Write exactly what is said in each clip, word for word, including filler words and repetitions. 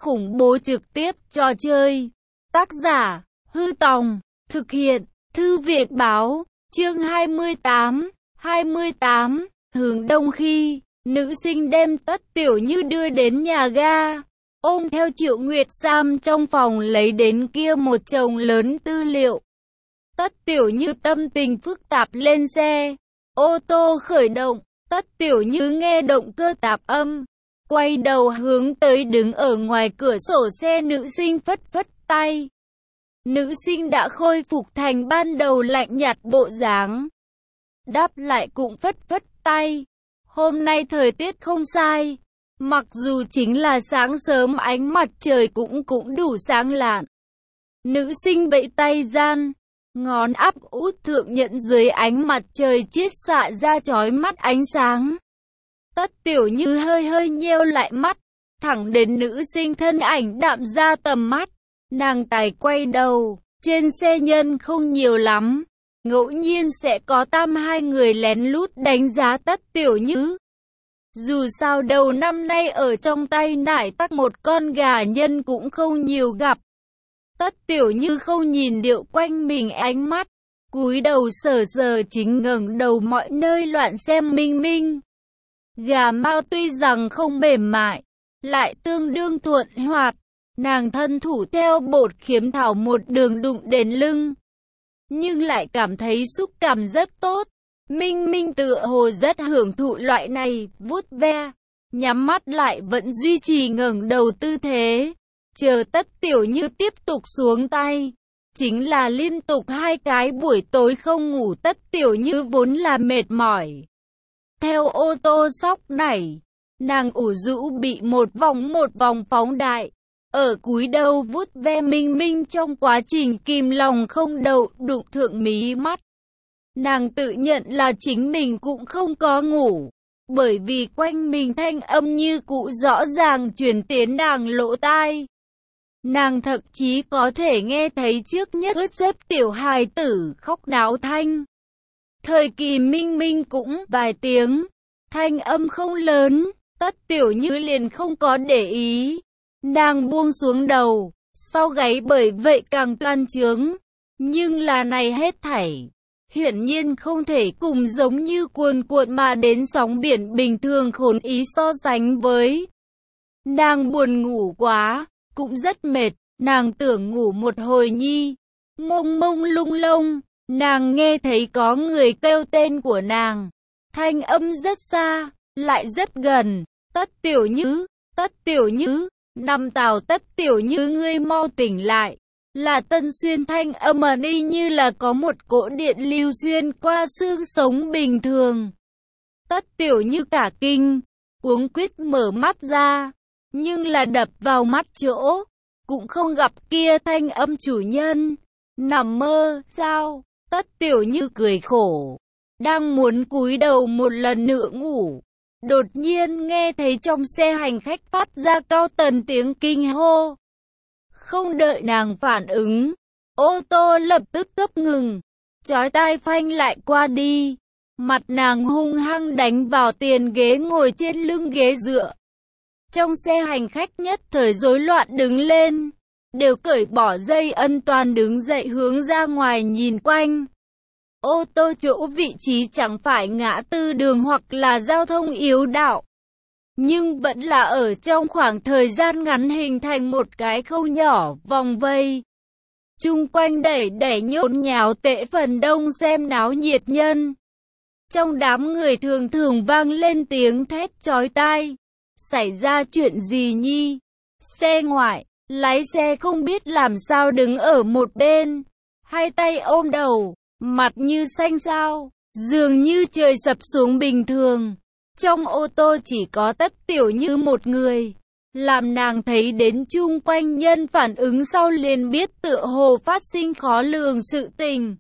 khủng bố trực tiếp trò chơi. Tác giả, Hư Tòng, thực hiện, Thư viện Báo, chương hai mươi tám, hai mươi tám, hướng đông khi, nữ sinh đem Tất Tiểu Như đưa đến nhà ga, ôm theo Triệu Nguyệt Sam trong phòng lấy đến kia một chồng lớn tư liệu. Tất Tiểu Như tâm tình phức tạp lên xe, ô tô khởi động, Tất Tiểu Như nghe động cơ tạp âm, quay đầu hướng tới đứng ở ngoài cửa sổ xe nữ sinh phất phất tay. Nữ sinh đã khôi phục thành ban đầu lạnh nhạt bộ dáng. Đáp lại cũng phất phất tay. Hôm nay thời tiết không sai. Mặc dù chính là sáng sớm ánh mặt trời cũng cũng đủ sáng lạn. Nữ sinh vẫy tay gian. Ngón áp út thượng nhận dưới ánh mặt trời chiết xạ ra chói mắt ánh sáng. Tất Tiểu Như hơi hơi nheo lại mắt. Thẳng đến nữ sinh thân ảnh đạm ra tầm mắt. Nàng tài quay đầu, trên xe nhân không nhiều lắm, ngẫu nhiên sẽ có tam hai người lén lút đánh giá Tất Tiểu Như. Dù sao đầu năm nay ở trong tay nải tắc một con gà nhân cũng không nhiều gặp. Tất Tiểu Như không nhìn điệu quanh mình ánh mắt, cúi đầu sờ sờ chính ngẩng đầu mọi nơi loạn xem minh minh. Gà mao tuy rằng không mềm mại, lại tương đương thuận hoạt. Nàng thân thủ theo bột khiếm thảo một đường đụng đến lưng, nhưng lại cảm thấy xúc cảm rất tốt. Minh Minh tựa hồ rất hưởng thụ loại này, vuốt ve, nhắm mắt lại vẫn duy trì ngẩng đầu tư thế, chờ Tất Tiểu Như tiếp tục xuống tay. Chính là liên tục hai cái buổi tối không ngủ, Tất Tiểu Như vốn là mệt mỏi. Theo ô tô sóc nảy, nàng ủ rũ bị một vòng một vòng phóng đại. Ở cúi đầu vuốt ve Minh Minh trong quá trình kìm lòng không đậu đụng thượng mí mắt. Nàng tự nhận là chính mình cũng không có ngủ, bởi vì quanh mình thanh âm như cũ rõ ràng truyền tiến nàng lỗ tai. Nàng thậm chí có thể nghe thấy trước nhất ướt xếp tiểu hài tử khóc náo thanh. Thời kỳ Minh Minh cũng vài tiếng, thanh âm không lớn, Tất Tiểu Như liền không có để ý. Nàng buông xuống đầu, sau gáy bởi vậy càng toan trướng. Nhưng là này hết thảy, hiển nhiên không thể cùng giống như cuồn cuộn mà đến sóng biển bình thường khốn ý so sánh với. Nàng buồn ngủ quá, cũng rất mệt, nàng tưởng ngủ một hồi nhi. Mông mông lung lông, nàng nghe thấy có người kêu tên của nàng. Thanh âm rất xa, lại rất gần. Tất Tiểu Như, Tất Tiểu Như. Năm Tào Tất Tiểu Như ngươi mau tỉnh lại. Là Tân Xuyên thanh âm ở đi như là có một cỗ điện lưu xuyên qua xương sống bình thường. Tất Tiểu Như cả kinh, cuống quýt mở mắt ra, nhưng là đập vào mắt chỗ, cũng không gặp kia thanh âm chủ nhân. Nằm mơ, sao? Tất Tiểu Như cười khổ, đang muốn cúi đầu một lần nữa ngủ. Đột nhiên nghe thấy trong xe hành khách phát ra cao tần tiếng kinh hô. Không đợi nàng phản ứng, ô tô lập tức cấp ngừng, chói tai phanh lại qua đi. Mặt nàng hung hăng đánh vào tiền ghế ngồi trên lưng ghế dựa. Trong xe hành khách nhất thời rối loạn đứng lên, đều cởi bỏ dây an toàn đứng dậy hướng ra ngoài nhìn quanh. Ô tô chỗ vị trí chẳng phải ngã tư đường hoặc là giao thông yếu đạo, nhưng vẫn là ở trong khoảng thời gian ngắn hình thành một cái khâu nhỏ vòng vây. Chung quanh đẩy đẩy nhốn nháo tệ phần đông xem náo nhiệt nhân. Trong đám người thường thường vang lên tiếng thét chói tai. Xảy ra chuyện gì nhi? Xe ngoại, lái xe không biết làm sao đứng ở một bên, hai tay ôm đầu, mặt như xanh xao, dường như trời sập xuống bình thường. Trong ô tô chỉ có Tất Tiểu Như một người, làm nàng thấy đến chung quanh nhân phản ứng sau liền biết tựa hồ phát sinh khó lường sự tình.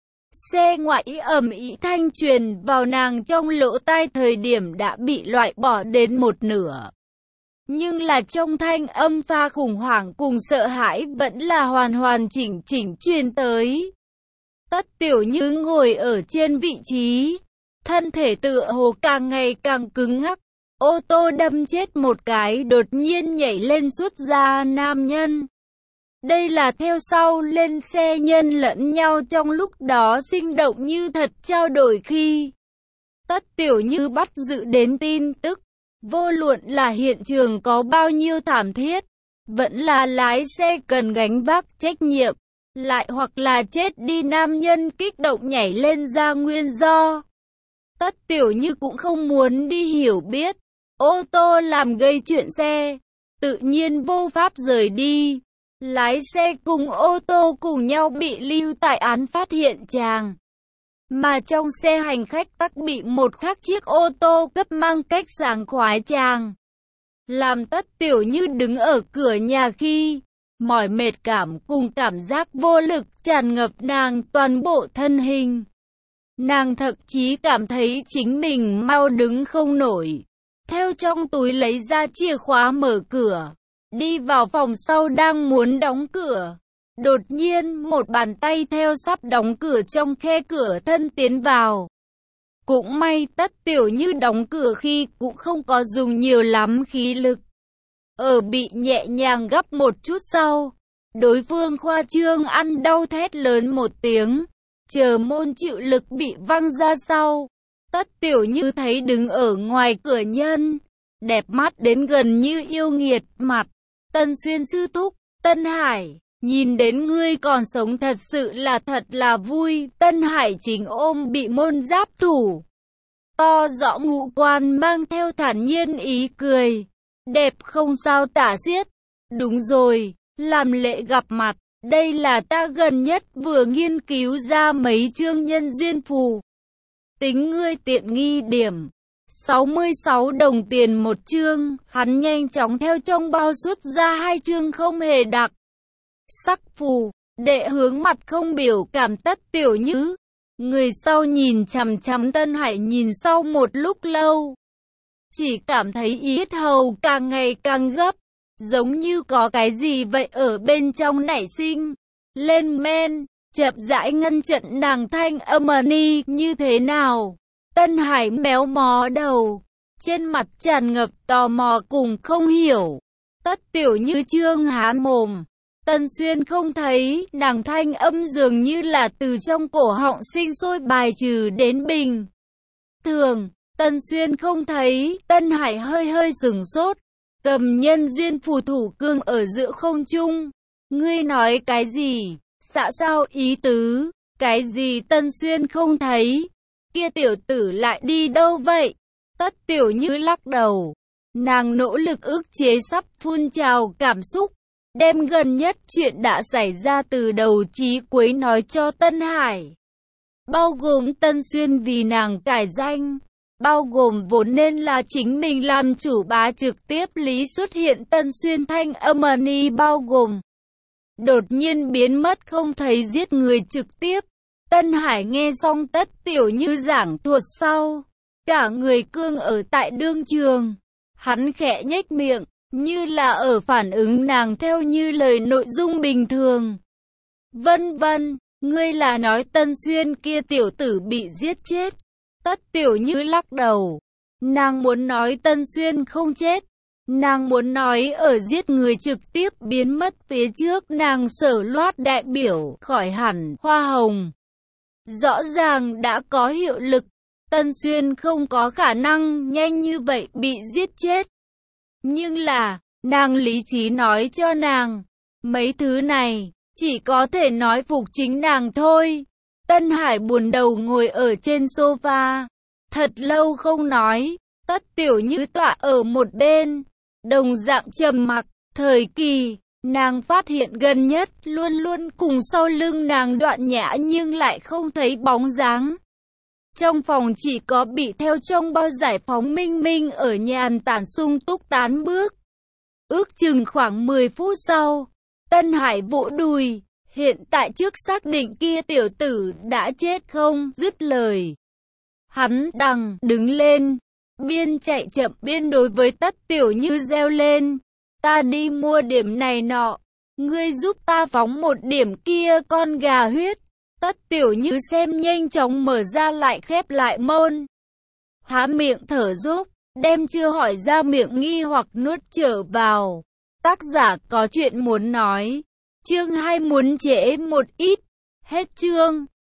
Xe ngoại ầm ĩ thanh truyền vào nàng trong lỗ tai thời điểm đã bị loại bỏ đến một nửa. Nhưng là trong thanh âm pha khủng hoảng cùng sợ hãi vẫn là hoàn hoàn chỉnh chỉnh truyền tới. Tất Tiểu Như ngồi ở trên vị trí, thân thể tựa hồ càng ngày càng cứng ngắc, Ô tô đâm chết một cái, đột nhiên nhảy lên xuất ra nam nhân. Đây là theo sau lên xe nhân lẫn nhau trong lúc đó sinh động như thật trao đổi khi Tất Tiểu Như bắt giữ đến tin tức. Vô luận là hiện trường có bao nhiêu thảm thiết, vẫn là lái xe cần gánh vác trách nhiệm, lại hoặc là chết đi nam nhân kích động nhảy lên ra nguyên do. Tất Tiểu Như cũng không muốn đi hiểu biết, ô tô làm gây chuyện xe, tự nhiên vô pháp rời đi. Lái xe cùng ô tô cùng nhau bị lưu tại án phát hiện tràng. Mà trong xe hành khách tắc bị một khác chiếc ô tô cấp mang cách sảng khoái tràng. Làm Tất Tiểu Như đứng ở cửa nhà khi, mỏi mệt cảm cùng cảm giác vô lực tràn ngập nàng toàn bộ thân hình. Nàng thậm chí cảm thấy chính mình mau đứng không nổi. Theo trong túi lấy ra chìa khóa mở cửa, đi vào phòng sau đang muốn đóng cửa. Đột nhiên một bàn tay theo sắp đóng cửa trong khe cửa thân tiến vào. Cũng may Tất Tiểu Như đóng cửa khi cũng không có dùng nhiều lắm khí lực. Ở bị nhẹ nhàng gấp một chút sau, đối phương khoa trương ăn đau thét lớn một tiếng, chờ môn chịu lực bị văng ra sau. Tất Tiểu Như thấy đứng ở ngoài cửa nhân, đẹp mắt đến gần như yêu nghiệt mặt. Tân Xuyên sư thúc, Tân Hải, nhìn đến ngươi còn sống thật sự là thật là vui. Tân Hải chính ôm bị môn giáp thủ to rõ ngũ quan mang theo thản nhiên ý cười, đẹp không sao tả xiết. Đúng rồi, làm lễ gặp mặt, đây là ta gần nhất vừa nghiên cứu ra mấy chương nhân duyên phù. Tính ngươi tiện nghi điểm sáu mươi sáu đồng tiền một chương. Hắn nhanh chóng theo trong bao xuất ra hai chương không hề đặc sắc phù, đệ hướng mặt không biểu cảm Tất Tiểu Như. Người sau nhìn chằm chằm Tân Hải nhìn sau một lúc lâu, chỉ cảm thấy yết hầu càng ngày càng gấp, giống như có cái gì vậy ở bên trong nảy sinh lên men, chậm rãi ngăn chặn nàng thanh âm ni như thế nào. Tân Hải méo mó đầu, trên mặt tràn ngập tò mò cùng không hiểu. Tất Tiểu Như trương há mồm, Tân Xuyên không thấy, nàng thanh âm dường như là từ trong cổ họng sinh sôi bài trừ đến bình thường. Tân Xuyên không thấy, Tân Hải hơi hơi sửng sốt, cầm nhân duyên phù thủ cương ở giữa không trung. Ngươi nói cái gì? Xã sao ý tứ? Cái gì Tân Xuyên không thấy? Kia tiểu tử lại đi đâu vậy? Tất Tiểu Như lắc đầu, nàng nỗ lực ức chế sắp phun trào cảm xúc, đem gần nhất chuyện đã xảy ra từ đầu chí cuối nói cho Tân Hải. Bao gồm Tân Xuyên vì nàng cải danh, bao gồm vốn nên là chính mình làm chủ bá trực tiếp lý xuất hiện Tân Xuyên thanh âm ni, bao gồm đột nhiên biến mất không thấy giết người trực tiếp. Tân Hải nghe xong Tất Tiểu Như giảng thuật sau, cả người cương ở tại đương trường. Hắn khẽ nhếch miệng, như là ở phản ứng nàng theo như lời nội dung bình thường. Vân vân, ngươi là nói Tân Xuyên kia tiểu tử bị giết chết? Tất Tiểu Như lắc đầu, nàng muốn nói Tân Xuyên không chết. Nàng muốn nói ở giết người trực tiếp biến mất phía trước nàng Sở Loát đại biểu khỏi hẳn hoa hồng. Rõ ràng đã có hiệu lực, Tân Xuyên không có khả năng nhanh như vậy bị giết chết. Nhưng là, nàng lý trí nói cho nàng, mấy thứ này, chỉ có thể nói phục chính nàng thôi. Tân Hải buồn đầu ngồi ở trên sofa, thật lâu không nói. Tất Tiểu Như tọa ở một bên, đồng dạng trầm mặc. Thời kỳ, nàng phát hiện gần nhất luôn luôn cùng sau lưng nàng Đoạn Nhã nhưng lại không thấy bóng dáng. Trong phòng chỉ có bị theo trong bao giải phóng Minh Minh ở nhàn tản sung túc tán bước. Ước chừng khoảng mười phút sau, Tân Hải vỗ đùi, hiện tại trước xác định kia tiểu tử đã chết không dứt lời. Hắn đằng đứng lên, biên chạy chậm biên đối với Tất Tiểu Như reo lên, ta đi mua điểm này nọ, ngươi giúp ta phóng một điểm kia con gà huyết. Tất Tiểu Như xem nhanh chóng mở ra lại khép lại môn, há miệng thở dốc, đem chưa hỏi ra miệng nghi hoặc nuốt trở vào. Tác giả có chuyện muốn nói. Chương hai muốn trễ một ít. Hết chương.